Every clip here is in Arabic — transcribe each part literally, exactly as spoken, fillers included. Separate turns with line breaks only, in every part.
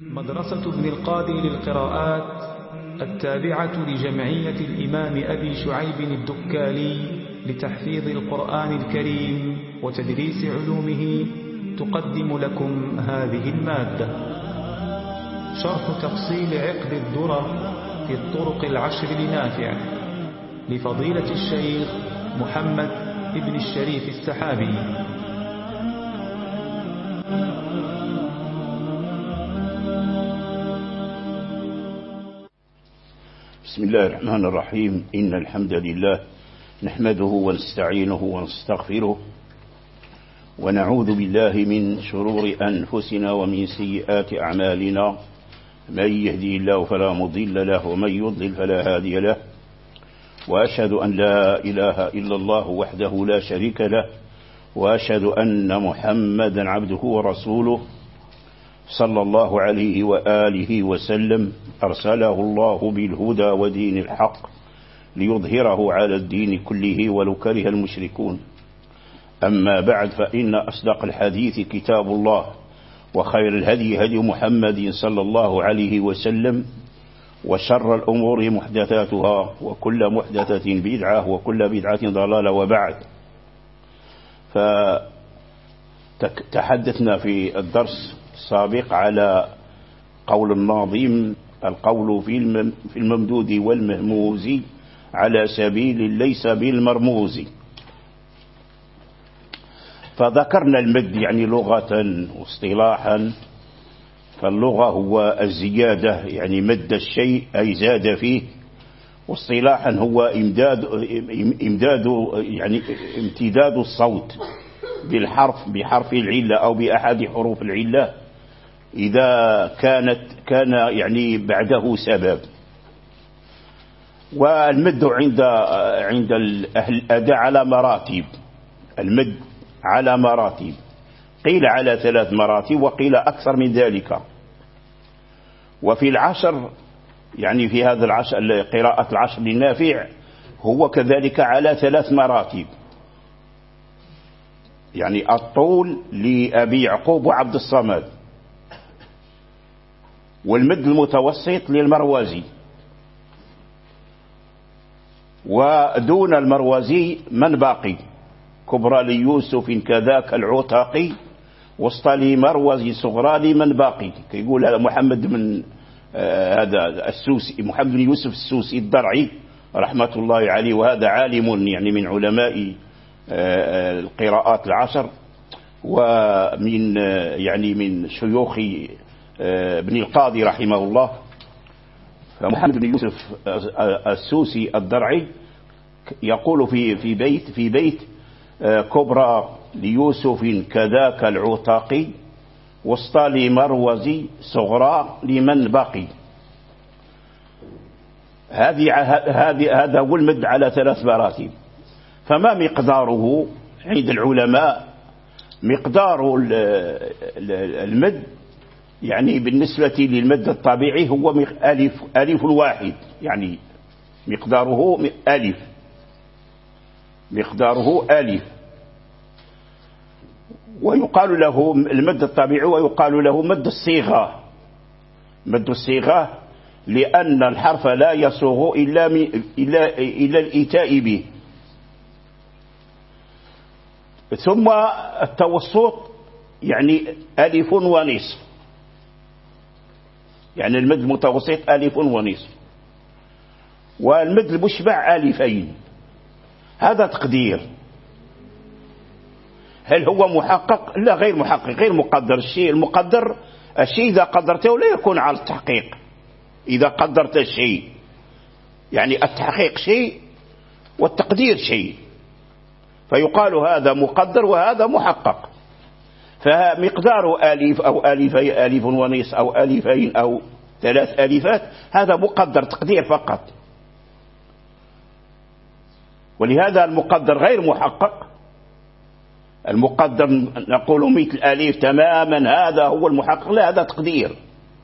مدرسة ابن القاضي للقراءات التابعة لجمعية الإمام أبي شعيب الدكالي لتحفيظ القرآن الكريم وتدريس علومه تقدم لكم هذه المادة. شرح تفصيل عقد الدرر في الطرق العشر لنافع لفضيلة الشيخ محمد ابن الشريف السحابي.
بسم الله الرحمن الرحيم. إن الحمد لله نحمده ونستعينه ونستغفره ونعوذ بالله من شرور أنفسنا ومن سيئات أعمالنا. من يهدي الله فلا مضل له ومن يضلل فلا هادي له، وأشهد أن لا إله إلا الله وحده لا شريك له، وأشهد أن محمدا عبده ورسوله صلى الله عليه وآله وسلم، أرسله الله بالهدى ودين الحق ليظهره على الدين كله ولو كره المشركون. أما بعد، فإن أصدق الحديث كتاب الله، وخير الهدي هدي محمد صلى الله عليه وسلم، وشر الأمور محدثاتها، وكل محدثة بدعة، وكل بدعة ضلالة. وبعد، فتحدثنا في الدرس السابق على قول الناظم: القول في الممدود والمهموز على سبيل ليس بالمرموز. فذكرنا المد يعني لغة واصطلاحا. فاللغة هو الزيادة، يعني مد الشيء أي زاد فيه، واصطلاحا هو إمداد, إمداد يعني امتداد الصوت بالحرف بحرف العلة أو بأحد حروف العلة إذا كانت كان يعني بعده سبب. والمد عند عند أهل الأداء على مراتب. المد على مراتب، قيل على ثلاث مراتب وقيل أكثر من ذلك. وفي العشر يعني في هذا العشر قراءة العشر للنافع هو كذلك على ثلاث مراتب. يعني الطول لأبي يعقوب وعبد الصمد، والمد المتوسط للمروزي، ودون المروزي من باقي: كبرى ليوسف كذاك العتاقي، وسطى لمروزي صغرى لمن باقي. كيقول هذا محمد من آه هذا السوسي، محمد بن يوسف السوسي الدرعي رحمة الله عليه، وهذا عالم يعني من علماء آه القراءات العشر، ومن آه يعني من شيوخ آه ابن القاضي رحمه الله. فمحمد بن يوسف السوسي الدرعي يقول في في بيت في بيت كبرى ليوسف كذاك العتاقي، وسطى لمروزي صغرى لمن بقي. هذه هذه هذا هو المد على ثلاث مراتب. فما مقداره عند العلماء؟ مقدار المد يعني بالنسبة للمد الطبيعي هو ألف ألف واحد، يعني مقداره ألف، مقداره ألف. ويقال له المد الطبيعي ويقال له مد الصيغة. مد الصيغة لأن الحرف لا يصوغ إلا إلا إلا الإيتاء به. ثم التوسط يعني ألف ونصف، يعني المد المتوسط ألف ونصف، والمد المشبع ألفين. هذا تقدير. هل هو محقق؟ لا، غير محقق، غير مقدر. الشيء المقدر الشيء إذا قدرته لا يكون على التحقيق. إذا قدرت الشيء يعني التحقيق شيء والتقدير شيء، فيقال هذا مقدر وهذا محقق. فمقدار ألف أو ألفي ألف ونصف أو ألفين أو ثلاث ألفات هذا مقدر تقدير فقط. ولهذا المقدر غير محقق. المقدر نقول مثل ألف تماما هذا هو المحقق، لا، هذا تقدير.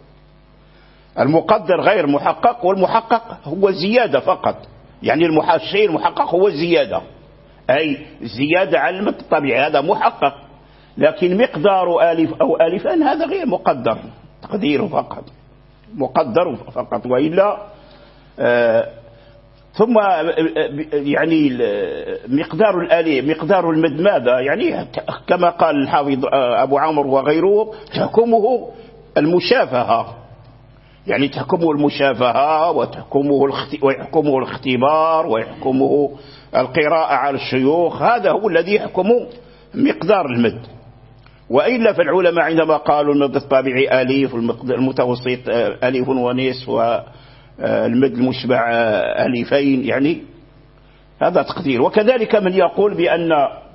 المقدر غير محقق، والمحقق هو زيادة فقط. يعني الشيء المحقق هو الزيادة، أي زيادة على المد الطبيعي، هذا محقق. لكن مقدار ألف أو ألفان هذا غير مقدر، تقدير فقط، مقدر فقط، وإلا آه ثم يعني مقدار الآلية مقدار المد ماذا يعني؟ كما قال الحافظ أبو عمرو وغيره تحكمه المشافهة، يعني تحكمه المشافهة وتحكمه ويحكمه الاختبار ويحكمه القراءة على الشيوخ، هذا هو الذي يحكم مقدار المد. وإلا فالعلماء عندما قالوا المد الطبيعي أليف والمتوسط أليف ونصف والمد المشبع أليفين، يعني هذا تقدير. وكذلك من يقول بأن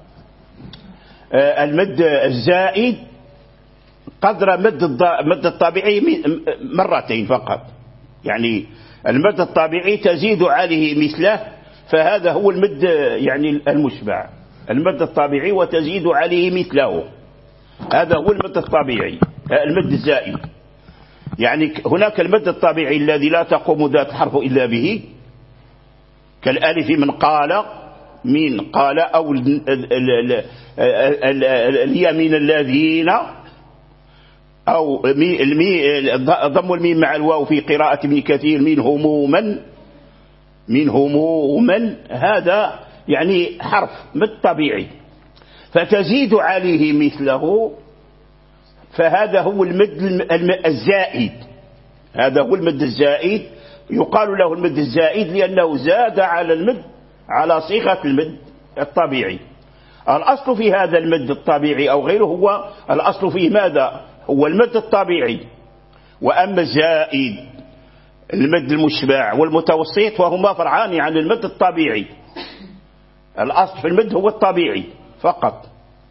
المد الزائد قدر مد الطبيعي مرتين فقط، يعني المد الطبيعي تزيد عليه مثله، فهذا هو المد يعني المشبع، المد الطبيعي وتزيد عليه مثله، هذا هو المد الطبيعي المد الزائد. يعني هناك المد الطبيعي الذي لا تقوم ذات حرف إلا به، كالألف من قال، من قال، أو اليمين الذين، أو ضم الميم مع الواو في قراءة ابن كثير منهم من منهم من، هذا يعني حرف مد طبيعي فتزيد عليه مثله، فهذا هو المد الزائد، هذا هو المد الزائد، يقال له المد الزائد لأنه زاد على المد على صيغة المد الطبيعي. الأصل في هذا المد الطبيعي أو غيره هو الأصل فيه ماذا؟ هو المد الطبيعي. وأما الزائد المد المشبع والمتوسط وهما فرعان عن المد الطبيعي، الأصل في المد هو الطبيعي فقط.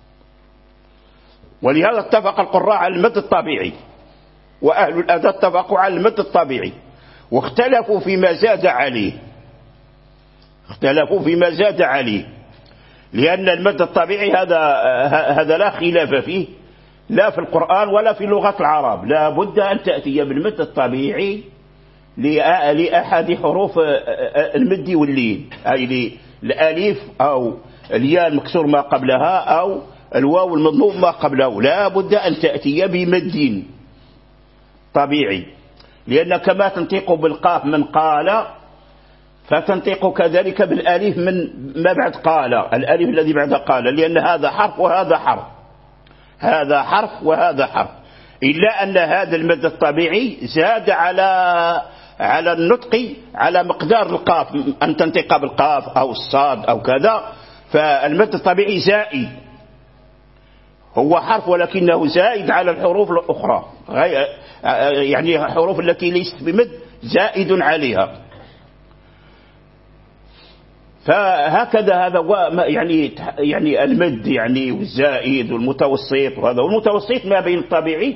ولهذا اتفق القراء على المد الطبيعي، وأهل الأداء اتفقوا على المد الطبيعي، واختلفوا فيما زاد عليه، اختلفوا فيما زاد عليه، لأن المد الطبيعي هذا هذا لا خلاف فيه، لا في القرآن ولا في لغة العرب، لا بد أن تأتي بالمد الطبيعي لأحد حروف المد واللين، أي الألف أو الياء المكسور ما قبلها أو الواو المضموم ما قبله، لا بد أن تأتي بمد طبيعي، لأن كما تنطق بالقاف من قال فتنطق كذلك بالألف من ما بعد قال، الألف الذي بعد قال، لأن هذا حرف وهذا حرف، هذا حرف وهذا حرف، إلا أن هذا المد الطبيعي زاد على على النطق على مقدار القاف، أن تنطق بالقاف أو الصاد أو كذا، فالمد الطبيعي زائد، هو حرف ولكنه زائد على الحروف الأخرى، يعني الحروف التي ليست بمد زائد عليها. فهكذا هذا يعني يعني المد يعني والزائد والمتوسط، وهذا والمتوسط ما بين الطبيعي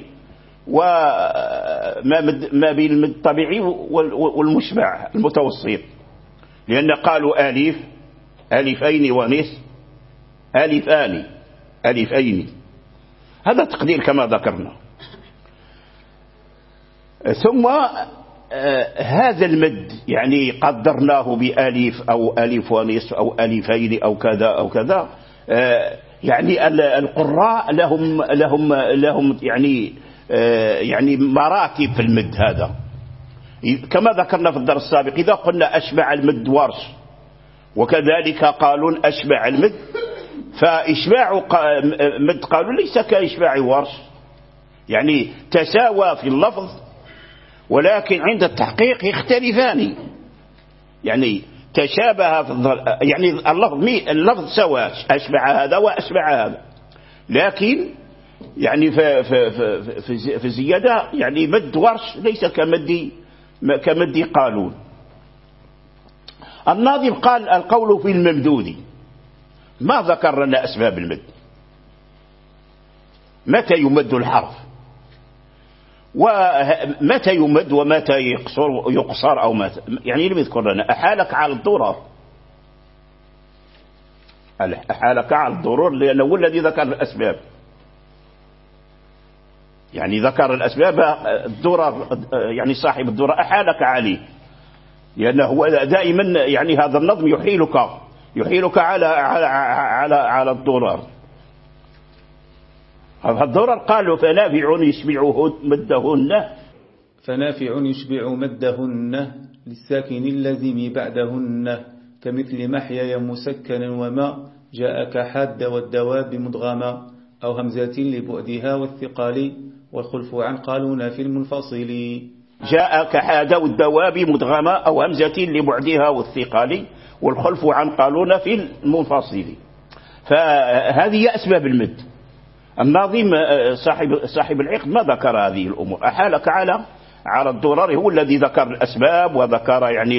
وما ما بين المد الطبيعي والمشبع المتوسط، لأن قالوا ألف ألفين ونصف ألفان ألفين، هذا تقدير كما ذكرنا. ثم آه هذا المد يعني قدرناه بألف أو ألف ونصف أو ألفين أو كذا أو كذا، آه يعني القراء لهم لهم لهم يعني آه يعني مراتب في المد هذا، كما ذكرنا في الدرس السابق. إذا قلنا أشبع المد ورش، وكذلك قالون أشبع المد، فإشباع مد قالون ليس كإشباع ورش، يعني تساوى في اللفظ ولكن عند التحقيق يختلفان، يعني تشابه في الظل، يعني اللفظ اللفظ سواء، أشبع هذا وأشبع هذا، لكن يعني في في في في زيادة، يعني مد ورش ليس كمد كمد قالون. الناظم قال القول في الممدود، ما ذكر لنا أسباب المد، متى يمد الحرف ومتى يمد ومتى يقصر يقصر أو متى، يعني لم يذكر لنا. أحالك على الضرر، أحالك على الضرر لأنه هو الذي ذكر الأسباب، يعني ذكر الأسباب الضرر، يعني صاحب الضرر أحالك عليه، لأنه دائما يعني هذا النظم يحيلك يحيلك على على على على الضرر. الضرر قالوا فنافع يشبع مدهن
فنافع يشبع مدهن للساكن اللازم بعدهن كمثل محيا مسكنا وما جاءك حاد والدواب مدغما أو همزة لبعدها والثقال والخلف عن قالون في المنفصل.
جاءك حاد والدواب مدغما أو همزة لبعدها والثقال والخلف عن قالون في المنفصل. فهذه أسباب المد. الناظم صاحب صاحب العقد ما ذكر هذه الأمور، أحالك على على الضرر، هو الذي ذكر الأسباب وذكر يعني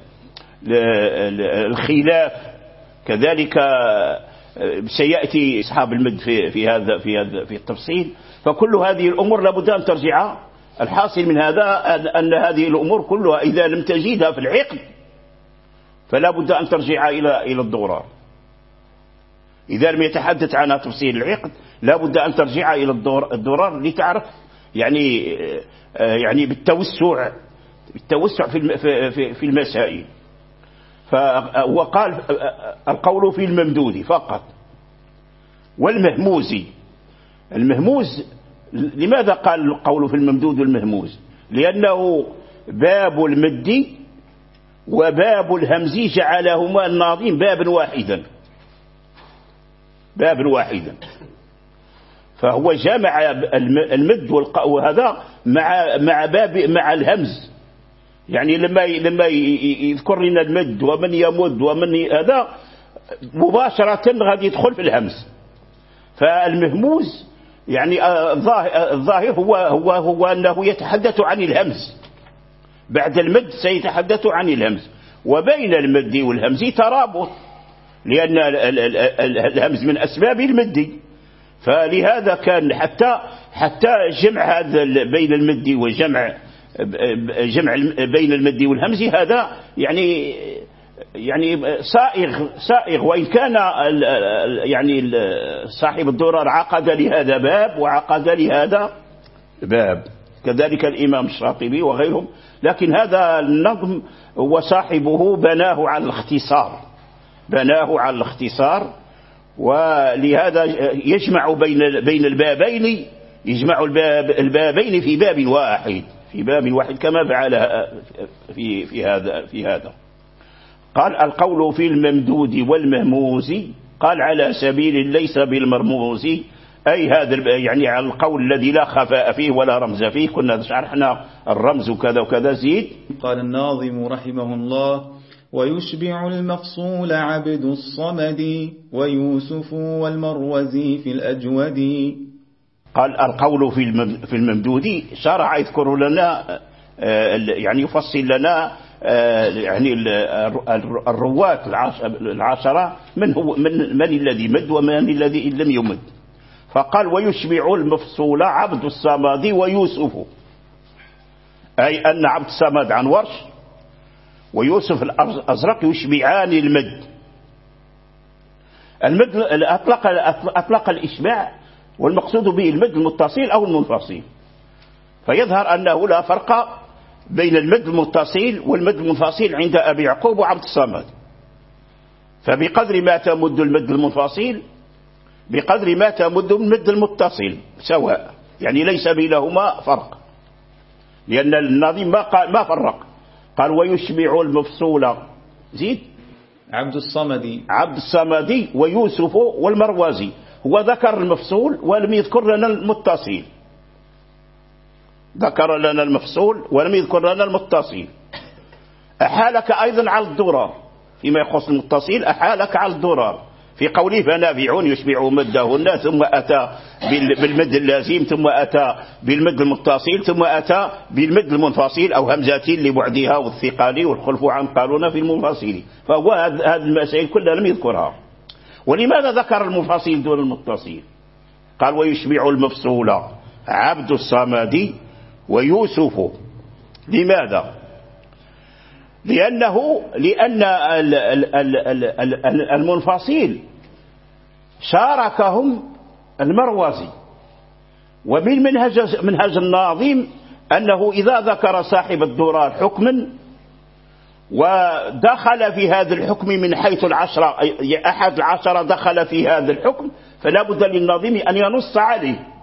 الخلاف. كذلك سيأتي أصحاب المد في في هذا في هذا في التفصيل. فكل هذه الأمور لابد أن ترجع. الحاصل من هذا أن هذه الأمور كلها إذا لم تجدها في العقد فلا بد أن ترجع إلى إلى الضرر. إذا لم يتحدث عنها تفصيل العقد لا بد أن ترجع إلى الضرر لتعرف يعني يعني بالتوسع بالتوسع في في في المسائل. وقال القول في الممدود فقط والمهموز. المهموز لماذا قال القول في الممدود والمهموز؟ لأنه باب المد وباب الهمز جعلهما الناظم بابا واحدا بابا واحدا فهو جمع المد وهذا مع مع باب مع الهمز. يعني لما لما يذكر لنا المد ومن يمد ومن هذا مباشرة غادي يدخل في الهمز. فالمهموز يعني الظاهر هو هو هو أنه يتحدث عن الهمز، بعد المد سيتحدث عن الهمز، وبين المد والهمز ترابط لأن الهمز من أسباب المد. فلهذا كان حتى حتى جمع هذا بين المد وجمع جمع بين المد والهمز هذا يعني يعني سائغ سائغ وإن كان يعني صاحب الدرر عقد لهذا باب وعقد لهذا باب، كذلك الإمام الشاطبي وغيرهم. لكن هذا النظم وصاحبه بناه على الاختصار بناه على الاختصار ولهذا يجمع بين بين البابين يجمع الباب البابين في باب واحد في باب واحد كما فعل في في هذا في هذا قال القول في الممدود والمهموز قال على سبيل ليس بالمرموز، أي هذا يعني على القول الذي لا خفاء فيه ولا رمز فيه. كنا شرحنا الرمز وكذا وكذا. زيد.
قال الناظم رحمه الله ويشبع المفصول عبد الصمد ويوسف والمروزي في الأجود.
قال القول في الممدود شرع يذكر لنا يعني يفصل لنا يعني الرواة العشرة من هو من من الذي مد ومن الذي لم يمد. فقال ويشبع المفصول عبد الصمد ويوسف، أي أن عبد الصمد عن ورش ويوسف الأزرق يشبعان المد. المد أطلق أطلق الإشباع والمقصود به المد المتصل أو المنفصل. فيظهر أنه لا فرق بين المد المتصل والمد المنفصل عند أبي يعقوب وعبد الصمد. فبقدر ما تمد المد المنفصل بقدر ما تمد المد المتصل سواء، يعني ليس بينهما فرق، لأن الناظم ما قال ما فرق. قال ويشبع المفصول. زيد.
عبد الصمدي
عبد الصمدي ويوسف والمروزي. هو ذكر المفصول ولم يذكر لنا المتصل، ذكر لنا المفصول ولم يذكر لنا المتصل. أحالك أيضا على الضرر فيما يخص المتصل، أحالك على الضرر في قوله فنافع يشبع مدهن ثم أتى بالمد اللازم ثم أتى بالمد المتصل ثم أتى بالمد المنفصل أو همزة لبعدها والثقال والخلف عن قالون في المنفصل. فهو هذه المسائل كلها لم يذكرها. ولماذا ذكر المنفصل دون المتصل؟ قال ويشبع المفصول عبد الصمد ويوسف. لماذا؟ لأنه لأن المنفصل شاركهم المروزي. ومن منهج منهج الناظم أنه إذا ذكر صاحب الدرر حكما ودخل في هذا الحكم من حيث العشرة أحد العشرة دخل في هذا الحكم فلا بد للناظم أن ينص عليه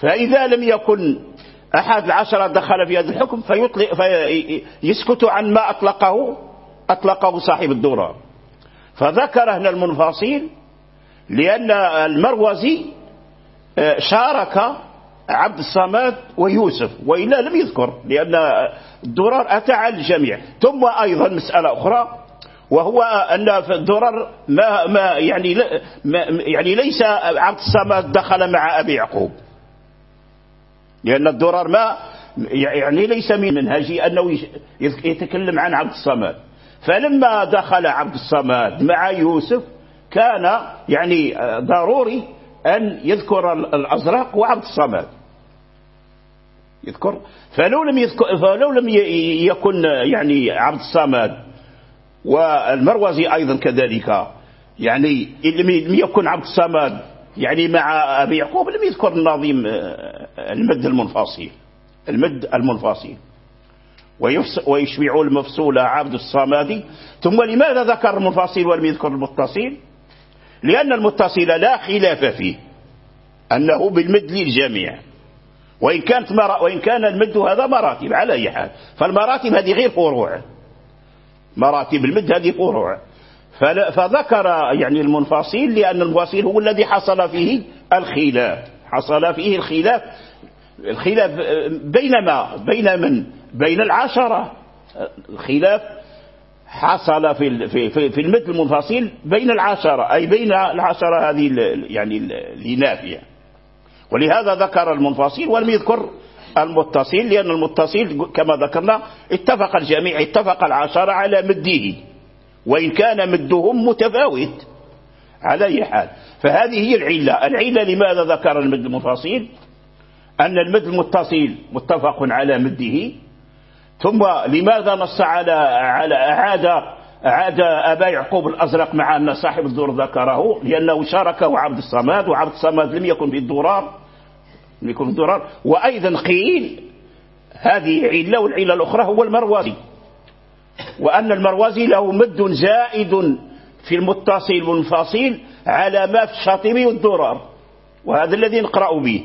فإذا لم يكن أحد العشرة دخل في هذا الحكم فيطلق فيسكت عن ما أطلقه أطلقه صاحب الدرار. فذكر هنا المنفصل لأن المروزي شارك عبد الصمد ويوسف، وإلا لم يذكر، لأن الدرار أتى على الجميع. ثم أيضا مسألة أخرى، وهو أن في الدرار ما ما يعني ما يعني ليس عبد الصمد دخل مع أبي يعقوب، لأن الدرار ما يعني ليس من منهجي أنه يتكلم عن عبد الصمد. فلما دخل عبد الصمد مع يوسف كان يعني ضروري أن يذكر الأزرق وعبد الصمد يذكر. فلو لم يذكر فلو لم يكن يعني عبد الصمد والمروزي أيضا كذلك، يعني لم يكن عبد الصمد يعني مع أبي يعقوب لم يذكر النظيم المد المنفصل المد المنفصل ويشبع المفصول عبد الصمد. ثم لماذا ذكر المنفصل ولم يذكر المتصل؟ لأن المتصل لا خلاف فيه أنه بالمد للجميع، وإن كانت مرا وإن كان المد هذا مراتب على أي حال، فالمراتب هذه غير فروع، مراتب المد هذه فروع. فذكر يعني المنفصل لأن المنفصل هو الذي حصل فيه الخلاف حصل فيه الخلاف الخلاف بينما بين من بين العشرة. الخلاف حصل في في في المد المنفصل بين العشرة، أي بين العشرة هذه يعني النافية، ولهذا ذكر المنفصل ولم يذكر المتصل، لأن المتصل كما ذكرنا اتفق الجميع اتفق العشرة على مده، وإن كان مدهم متفاوت على أي حال. فهذه هي العلة العلة لماذا ذكر المد المنفصل، أن المد المتصل متفق على مده. ثم لماذا نص على على أعاد أعاد أبا يعقوب الأزرق مع أن صاحب الدور ذكره، لأنه شاركه عبد الصمد، وعبد الصمد لم يكن في الدرار لم يكن في الدرار. وأيضا قيل هذه علة، والعلة الأخرى هو المروزي، وأن المروزي له مد زائد في المتصل والمنفصل على ما في الشاطبي والدرار، وهذا الذي نقرأ به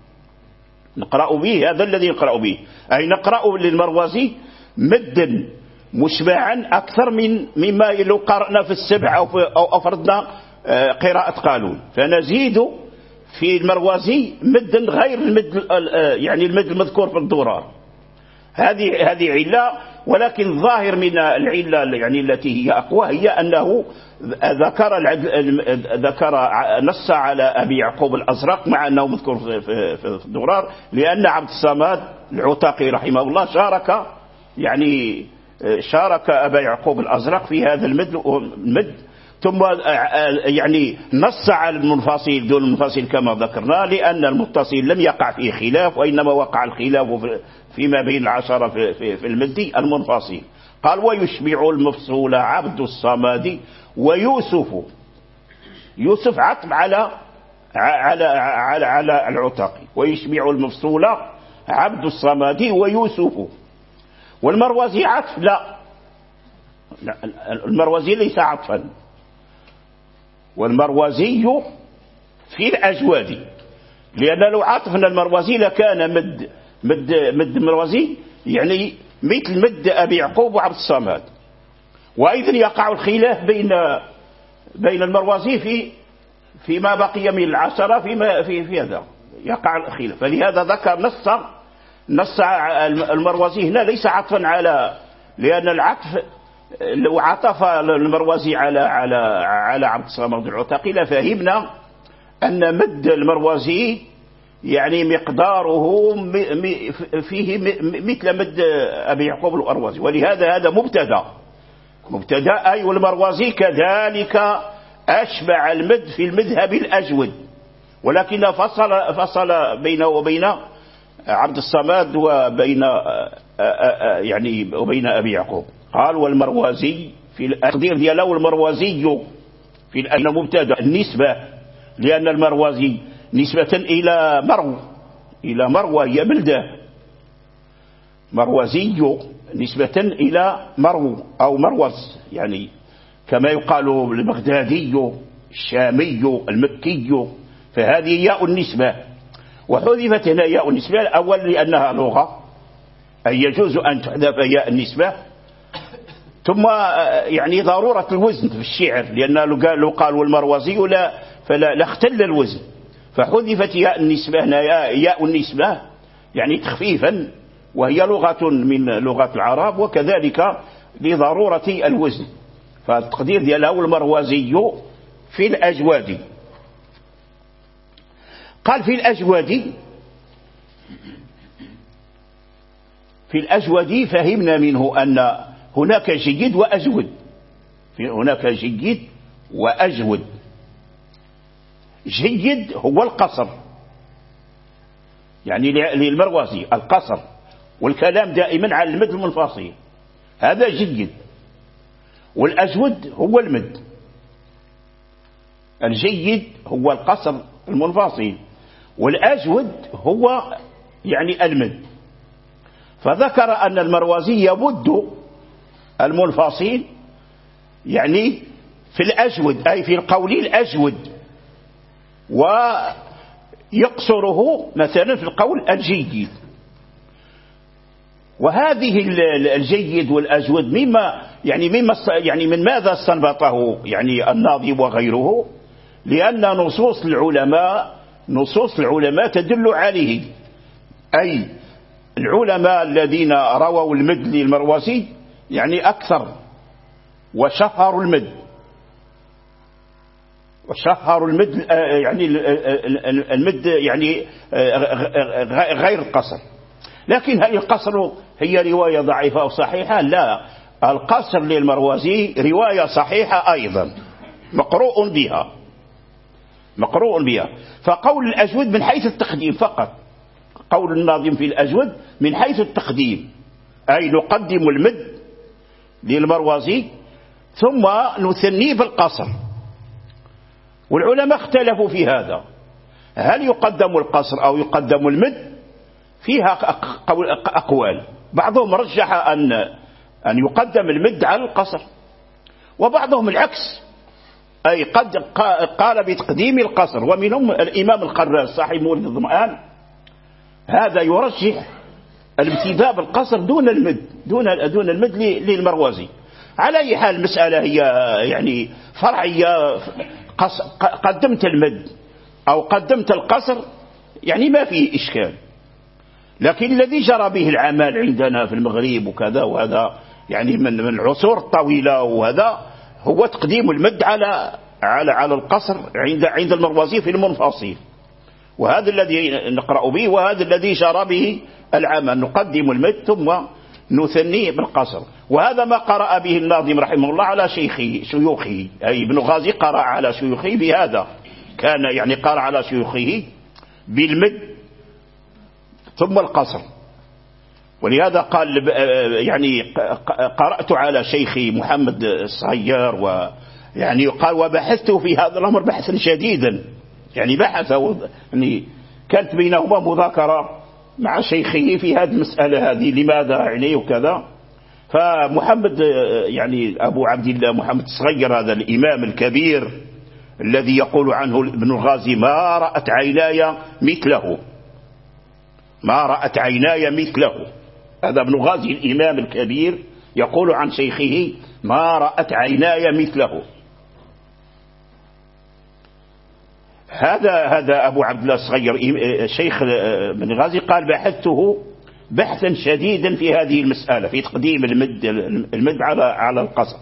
نقرأ به هذا الذي نقرأ به أي نقرأ للمروزي مدا مشبعا أكثر من مما لو قرأنا في السبع أو, أو أفردنا قراءة قالون، فنزيد في المروزي مدا غير المد يعني المد المذكور في الدرار. هذه هذه علة، ولكن ظاهر من العلة يعني التي هي أقوى هي أنه ذكر ذكر نص على أبي يعقوب الأزرق مع أنه مذكور في الدرار، لأن عبد الصمد العتاقي رحمه الله شارك يعني شارك أبا يعقوب الأزرق في هذا المد المد ثم يعني نص على المنفصل دون المنفصل كما ذكرنا، لأن المتصل لم يقع فيه خلاف، وإنما وقع الخلاف فيما بين العشرة في, في, في المد المنفصل. قال ويشبع المفصول عبد الصمد ويوسف. يوسف عطف على على على, على العتاقي، ويشبع المفصول عبد الصمد ويوسف. والمروزي عطف لا, لا المروزي ليس عطفا، والمروزي في الأجواد، لأن لو عطفنا المروزي لكان مد مد مد المروزي يعني مثل مد أبي يعقوب وعبد الصمد. وأيضا يقع الخلاف بين بين المروزي في فيما بقي من العشرة فيما في في هذا يقع الخلاف، فلهذا ذكر نص نص المروزي هنا ليس عطفا على، لأن العطف لو عطف المروزي على على على عبد الصمد العتاقي لفهمنا أن مد المروزي يعني مقداره فيه مثل مد أبي يعقوب الأروزي، ولهذا هذا مبتدا مبتدا أي والمروزي كذلك أشبع المد في المذهب الأجود، ولكن فصل فصل بينه وبين عبد الصمد وبين يعني وبين أبي يعقوب. قال والمروزي في التقدير دياله والمروزي في الأين مبتدا النسبة، لأن المروزي نسبة إلى مرو إلى مروى هي بلده، مروزي نسبة إلى مرو أو مروز، يعني كما يقال البغدادي الشامي المكي، فهذه ياء النسبة. وحذفت هنا ياء النسبة الأول لأنها لغة، أي يجوز أن تحذف ياء النسبة. ثم يعني ضرورة الوزن في الشعر، لأن لو قال والمروزي لا فلا لاختل الوزن، فحذفت ياء النسبة هنا ياء النسبة يعني تخفيفا، وهي لغة من لغات العرب، وكذلك لضرورة الوزن، فالتقدير ديالها والمروزي في الأجواد. قال في الأجواد، في الأجود فهمنا منه أن هناك جيد وأجود، هناك جيد وأجود. جيد هو القصر، يعني للمروزي القصر والكلام دائما على المد المنفصل، هذا جيد. والأجود هو المد. الجيد هو القصر المنفصل، والأجود هو يعني المد. فذكر أن المروزي يمد المنفصل يعني في الأجود، أي في القول الأجود، ويقصره مثلا في القول الجيد. وهذه الجيد والأجود مما يعني مما يعني من ماذا استنبطه يعني الناظم وغيره؟ لأن نصوص العلماء نصوص العلماء تدل عليه، أي العلماء الذين رووا المد للمروزي يعني أكثر وشهروا المد وشهروا المد يعني المد يعني غير القصر. لكن هل القصر هي رواية ضعيفة أو صحيحة؟ لا، القصر للمروزي رواية صحيحة أيضا، مقروء بها مقروء بها. فقول الأجود من حيث التقديم فقط، قول الناظم في الأجود من حيث التقديم، أي نقدم المد للمروزي ثم نثنيه بالقصر. والعلماء اختلفوا في هذا، هل يقدم القصر أو يقدم المد؟ فيها أقوال. بعضهم رجح أن أن يقدم المد على القصر، وبعضهم العكس، أي قد قال بتقديم القصر. ومنهم الإمام القراز صاحب مولد الظمآن، هذا يرجح الابتداء بالقصر دون المد دون دون المد للمروزي. على أي حال المسألة هي يعني فرعية، قدمت المد أو قدمت القصر يعني ما فيه إشكال. لكن الذي جرى به العمل عندنا في المغرب وكذا وهذا يعني من من العصور الطويلة، وهذا هو تقديم المد على على على القصر عند عند المروزي في المنفصل، وهذا الذي نقرأ به، وهذا الذي جرى به العمل، نقدم المد ثم نثنيه بالقصر. وهذا ما قرأ به الناظم رحمه الله على شيخه شيوخه، أي ابن غازي قرأ على شيوخه بهذا، كان يعني قرأ على شيوخه بالمد ثم القصر. ولهذا قال يعني قرأت على شيخي محمد الصغير، ويعني قال وبحثت في هذا الأمر بحثا شديدا، يعني بحث يعني كانت بينهما مذاكرة مع شيخه في هذه المسألة هذه لماذا عليه وكذا. فمحمد يعني أبو عبد الله محمد الصغير هذا الإمام الكبير الذي يقول عنه ابن الغازي ما رأت عيناي مثله، ما رأت عيناي مثله، هذا ابن غازي الإمام الكبير يقول عن شيخه ما رأت عيناي مثله. هذا هذا أبو عبد الله الصغير شيخ ابن غازي قال بحثته بحثا شديدا في هذه المسألة في تقديم المد المد على على القصر.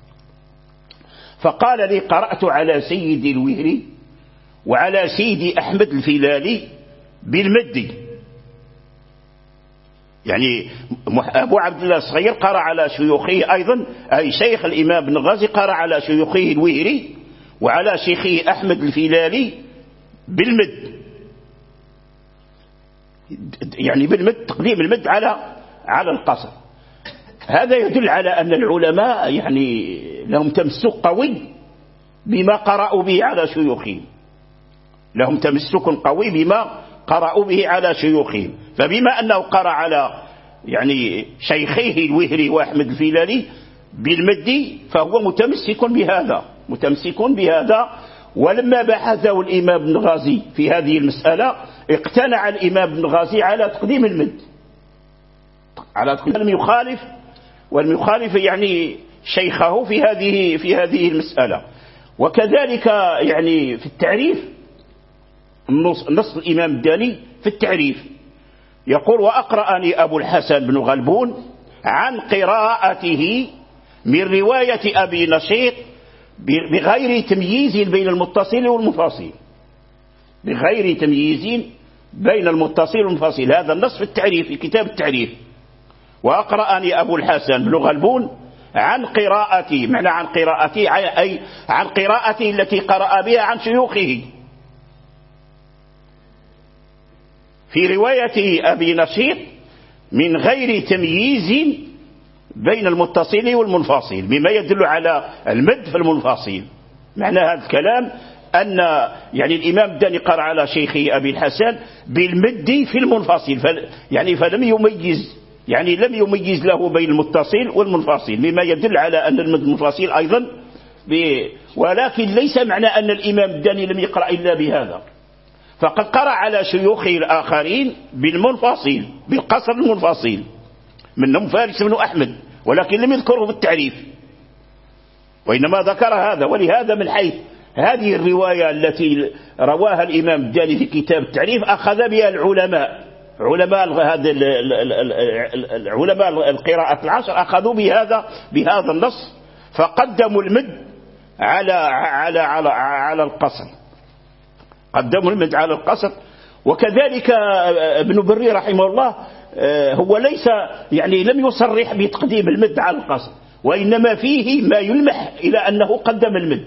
فقال لي قرأت على سيدي الوهري وعلى سيدي أحمد الفلالي بالمد، يعني أبو عبد الله الصغير قرأ على شيوخه أيضا، أي شيخ الإمام ابن غازي قرأ على شيوخه الوهري وعلى شيخه أحمد الفلالي بالمد، يعني بالمد تقديم المد على على القصر. هذا يدل على أن العلماء يعني لهم تمسك قوي بما قرأوا به على شيوخهم، لهم تمسك قوي بما قرأوا به على شيوخهم. فبما أنه قرأ على يعني شيخيه الوهري وأحمد الفلالي بالمد فهو متمسك بهذا متمسك بهذا ولما بحثه الإمام ابن غازي في هذه المسألة اقتنع الإمام ابن غازي على تقديم المد، على تقديم لم يخالف، ولم يخالف يعني شيخه في هذه في هذه المسألة. وكذلك يعني في التعريف نص, نص الإمام الداني في التعريف يقول: وأقرأني أبو الحسن بن غلبون عن قراءته من رواية أبي نشيط بغير تمييز بين المتصل والمنفصل، بغير تمييز بين المتصل والمنفصل. هذا النص في التعريف في كتاب التعريف. وأقرأني أبو الحسن بن غلبون عن قراءتي، معنى عن قراءتي أي عن قراءتي التي قرأ بها عن شيوخه في رواية أبي نشيط من غير تمييز بين المتصل والمنفصل، مما يدل على المد في المنفصل. معنى هذا الكلام أن يعني الإمام الداني قرأ على شيخه أبي الحسن بالمد في المنفصل، يعني فلم يميز يعني لم يميز له بين المتصل والمنفصل، مما يدل على أن المد المنفصل أيضا ب... ولكن ليس معنى أن الإمام الداني لم يقرأ إلا بهذا، فقد قرأ على شيوخه الآخرين بالمنفصل، بالقصر المنفصل، منهم فارس بن أحمد، ولكن لم يذكره بالتعريف، وإنما ذكر هذا. ولهذا من حيث هذه الرواية التي رواها الإمام الداني في كتاب التعريف أخذ بها العلماء، علماء هذا العلماء القراءة العشر أخذوا بهذا بهذا النص، فقدموا المد على على على على القصر، قدموا المد على القصر. وكذلك ابن بري رحمه الله هو ليس يعني لم يصرح بتقديم المد على القصر، وإنما فيه ما يلمح إلى أنه قدم المد.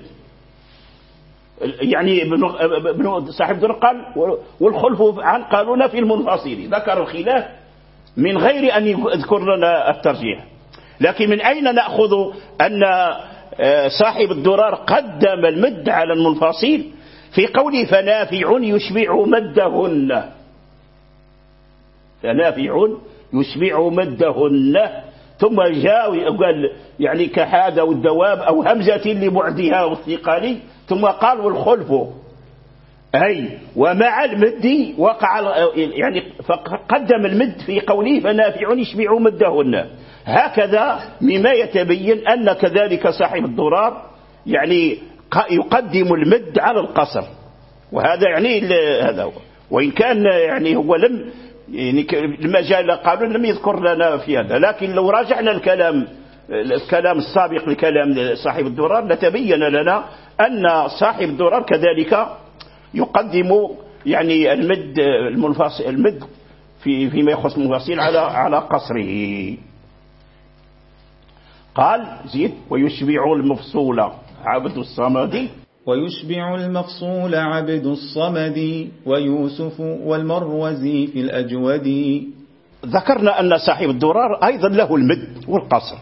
يعني ابن صاحب الدرر قال: والخلف عن قالون في المنفصل، ذكر الخلاف من غير أن يذكر لنا الترجيح. لكن من أين نأخذ أن صاحب الدرر قدم المد على المنفصل في قوله: فنافع يشبع مدهن، فنافع يشبع مدهن، ثم جاء وقال يعني كحاد والدواب أو همزة لبعدها والثقال، ثم قال: والخلف أي ومع المد وقع، يعني فقدم المد في قوله فنافع يشبع مدهن. هكذا مما يتبين أن كذلك صاحب الضرار يعني يقدم المد على القصر، وهذا يعني هذا هو. وإن كان يعني هو لم يعني لما جاء قالوا لم يذكر لنا في هذا، لكن لو راجعنا الكلام الكلام السابق لكلام صاحب الدرار لتبين لنا أن صاحب الدرار كذلك يقدم يعني المد المنفصل، المد في فيما يخص المنفصل على على قصره. قال زيد: ويشبع المفصول عبد الصمد،
ويشبع المفصول عبد الصمد ويوسف والمروزي في الأجود.
ذكرنا أن صاحب الدرار أيضا له المد والقصر.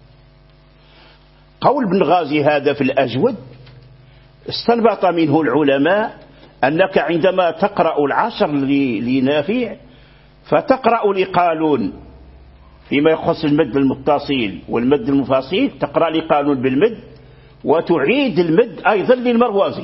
قول ابن غازي هذا في الأجود استنبط منه العلماء أنك عندما تقرأ العشر لنافع فتقرأ لقالون فيما يخص المد المتصل والمد المنفصل، تقرأ لقالون بالمد وتعيد المد أيضا للمروزي،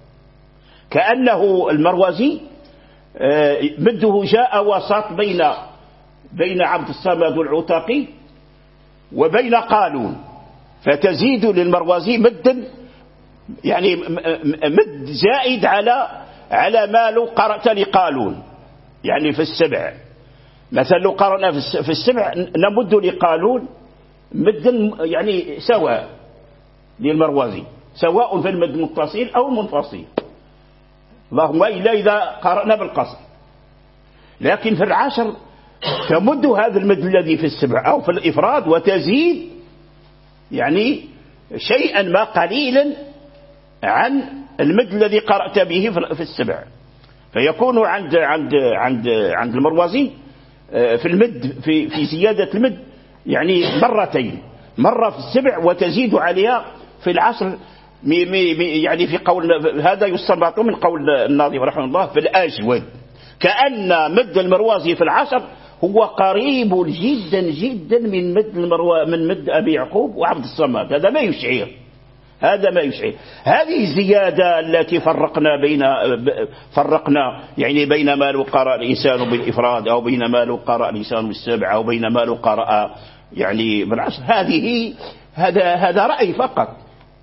كأنه المروزي مده جاء وسط بين بين عبد الصمد والعتاقي وبين قالون، فتزيد للمروزي مدا يعني مد زائد على على ما لو قرأت لقالون، يعني في السبع مثلا لو قرأنا في السبع نمد لقالون مدا يعني سواء للمروزي، سواء في المد المتصل أو المنفصل، اللهم إلا إذا قرأنا بالقصر. لكن في العشر تمد هذا المد الذي في السبع أو في الإفراد وتزيد يعني شيئا ما قليلا عن المد الذي قرأت به في السبع، فيكون عند عند عند عند المروزي في المد في في زيادة المد يعني مرتين، مرة في السبع وتزيد عليها في العشر، يعني في قول هذا يستنبط من قول الناظم رحمه الله في الأجود، كأن مد المروزي في العشر هو قريب جدا جدا من مد المرو من مد أبي يعقوب وعبد الصمد. هذا ما يشعر هذا ما يشعر. هذه الزيادة التي فرقنا بين فرقنا يعني بين ما لو قرأ الإنسان بالإفراد أو بين ما لو قرأ الإنسان بالسبع أو بين ما لو قرأ يعني بالعشر، هذه هذا هذا رأي فقط،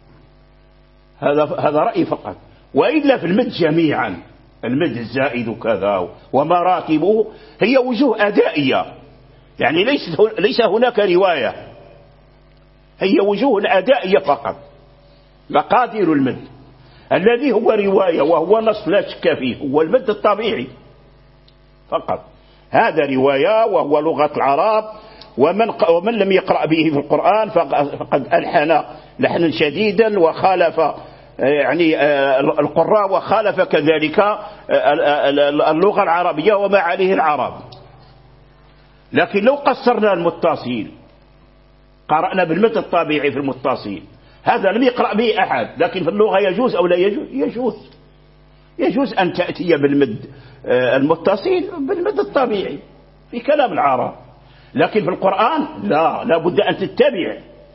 هذا هذا رأي فقط. وإلا في المد جميعا، المد الزائد كذا ومراتبه هي وجوه أدائية، يعني ليس ليس هناك رواية، هي وجوه أدائية فقط. مقادير المد الذي هو رواية وهو نص لا شك فيه هو المد الطبيعي فقط، هذا رواية وهو لغة العرب. ومن ومن لم يقرأ به في القرآن فقد ألحن لحنا شديدا وخالف يعني القراء وخالف كذلك اللغة العربية وما عليه العرب. لكن لو قصرنا المتصل قرأنا بالمد الطبيعي في المتصل، هذا لم يقرأ به أحد، لكن في اللغة يجوز أو لا يجوز؟ يجوز يجوز أن تأتي بالمد المتصل بالمد الطبيعي في كلام العرب. لكن في القرآن لا، لا بد أن تتبع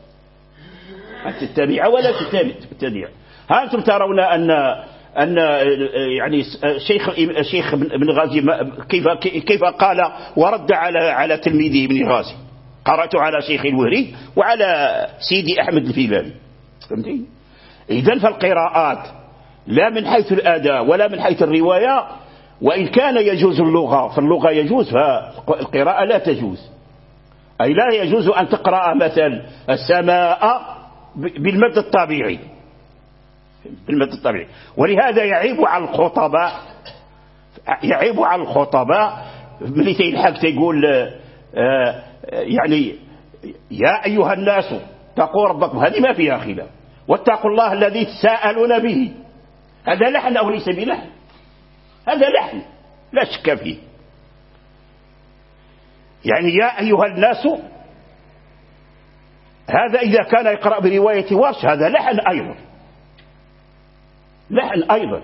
أن تتبع ولا تتبع. ها أنتم ترون أن أن يعني شيخ شيخ بن غازي كيف كيف قال ورد على على تلميذه ابن غازي. قرأت على شيخ الوهري وعلى سيدي أحمد الفيلاني، فهمتي؟ إذن فالقراءات لا من حيث الأداء ولا من حيث الرواية، وإن كان يجوز اللغة فاللغة يجوز، فالقراءة لا تجوز. أي لا يجوز أن تقرأ مثل السماء بالمد الطبيعي، بالمد الطبيعي. ولهذا يعيب على الخطباء، يعيب على الخطباء ملي تيلحق تيقول آه يعني يا أيها الناس اتقوا ربكم، هذه ما فيها خلاف، واتقوا الله الذي تساءلون به. هذا لحن أو ليس بلحن؟ هذا لحن لا شك فيه. يعني يا أيها الناس هذا إذا كان يقرأ برواية ورش هذا لحن أيضا، لحن أيضا،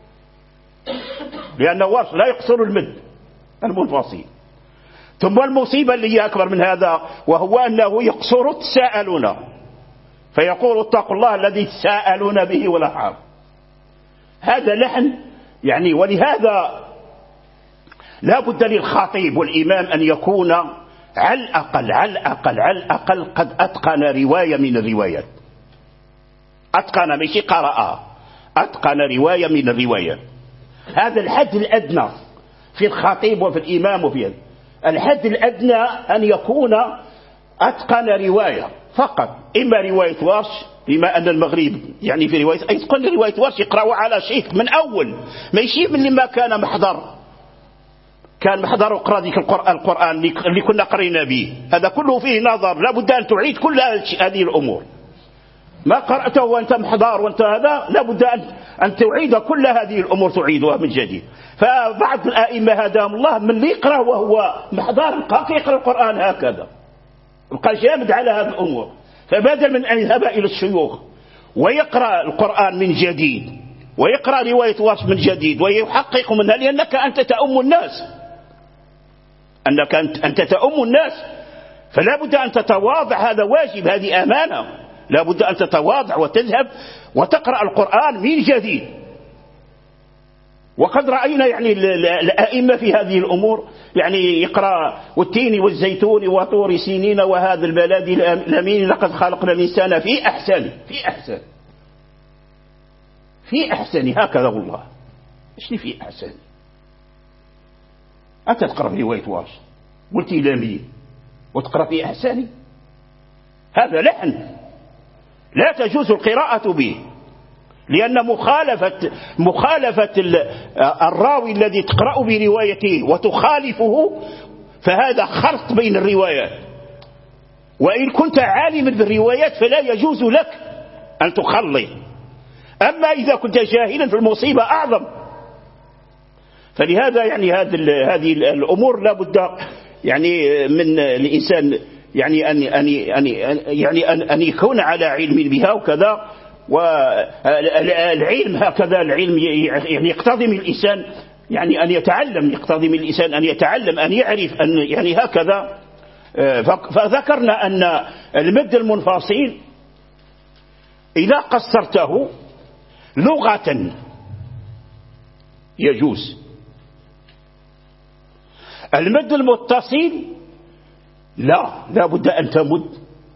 لأن ورش لا يقصر المد المنفصل. ثم المصيبة اللي هي أكبر من هذا وهو أنه يقصر تساءلون، فيقول اتقوا الله الذي تساءلون به والأرحام، هذا لحن يعني. ولهذا لا بد للخطيب والإمام أن يكون على الأقل على الأقل على الأقل قد أتقن رواية من الروايات، أتقن ماشي قرأ، أتقن رواية من الروايات. هذا الحد الأدنى في الخطيب وفي الإمام وفي هذا الحد الأدنى أن يكون أتقن رواية فقط، إما رواية ورش، بما أن المغرب يعني في رواية أتقن رواية ورش يقرأوا على شيخ من أول ما يشيب من لما كان محضر، كان محضر وقرأ ذيك القرآن القرآن اللي كنا قرينا به، هذا كله فيه نظر، لا بد أن تعيد كل هذه الأمور. ما قرأته وأنت محضر وأنت هذا لا بد أن أن تعيد كل هذه الأمور، تعيدها من جديد. فبعض الآئمة هداهم الله من اللي يقرأ وهو محضر بقى يقرأ القرآن هكذا، بقى جامد على هذه الأمور. فبدل من أن يذهب إلى الشيوخ ويقرأ القرآن من جديد ويقرأ رواية ورش من جديد ويحقق منها، لأنك أنت تأم الناس، أنك أنت تأم الناس، فلا بد أن تتواضع، هذا واجب، هذه أمانة، لا بد أن تتواضع وتذهب وتقرأ القرآن من جديد. وقد رأينا يعني الأئمة في هذه الأمور، يعني يقرأ والتين والزيتون وطور سينين وهذا البلاد الأمين لقد خلقنا الإنسان في أحسن في أحسن في أحسن هكذا والله. إيش في أحسن؟ أنت تقرأ في رواية ورش قلتي لامين وتقرأ في أحسن، هذا لحن لا تجوز القراءة به، لأن مخالفة مخالفة الراوي الذي تقرأ بروايته وتخالفه فهذا خلط بين الروايات، وإن كنت عالما بالروايات فلا يجوز لك أن تخلط. أما إذا كنت جاهلا في المصيبة أعظم. فلهذا يعني هذه هذه الأمور لا بد يعني من الإنسان يعني أن أن يعني أن أن يكون على علم بها وكذا. والعلم هكذا العلم يعني يقتضي من الإنسان يعني أن يتعلم، يقتضي من الإنسان أن يتعلم، أن يعرف أن يعني هكذا. فذكرنا أن المد المنفصل إذا قصرته لغة يجوز. المد المتصل لا، لا بد أن تمد،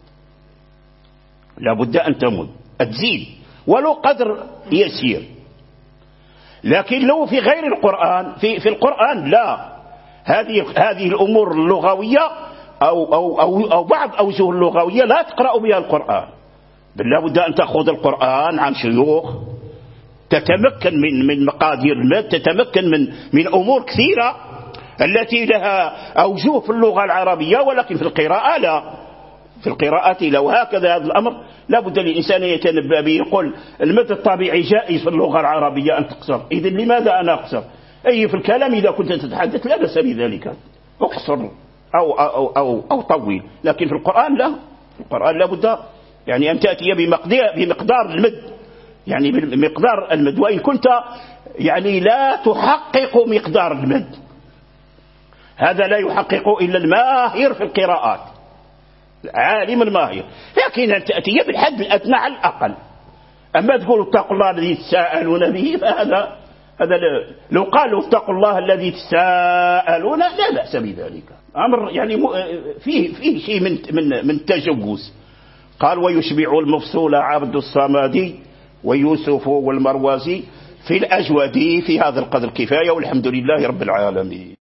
لا بد أن تمد تزيد ولو قدر يسير. لكن لو في غير القرآن، في, في القرآن لا، هذه هذه الأمور اللغوية أو, أو, أو, أو بعض أوجه اللغوية لا تقرأ بها القرآن، بل لا بد أن تأخذ القرآن عن شيوخ تتمكن من من مقادير المد، تتمكن من من أمور كثيرة التي لها أوجه في اللغة العربية، ولكن في القراءة لا، في القراءة لو هكذا هذا الأمر لا بد للإنسان يتنبأ به. يقول المد الطبيعي جائز في اللغة العربية أن تقصر، إذن لماذا أنا أقصر؟ أي في الكلام إذا كنت تتحدث لا بأس بذلك، اقصر أو, أو, أو, أو طويل، لكن في القرآن لا، في القرآن لا بد يعني أن تأتي بمقدار المد، يعني بمقدار المد، وإن كنت يعني لا تحقق مقدار المد، هذا لا يحقق إلا الماهر في القراءات، عالم الماهر، لكن أن تأتي بالحد الأدنى على الأقل. أما تقول اتقوا الله الذي تساءلون به فهذا هذا لو قالوا اتقوا الله الذي تساءلون لا بأس بذلك، أمر يعني فيه فيه شيء من من من تجوز. قال ويشبع المفصول عبد الصمد ويوسف والمروزي في الأجودي. في هذا القدر كفاية، والحمد لله رب العالمين.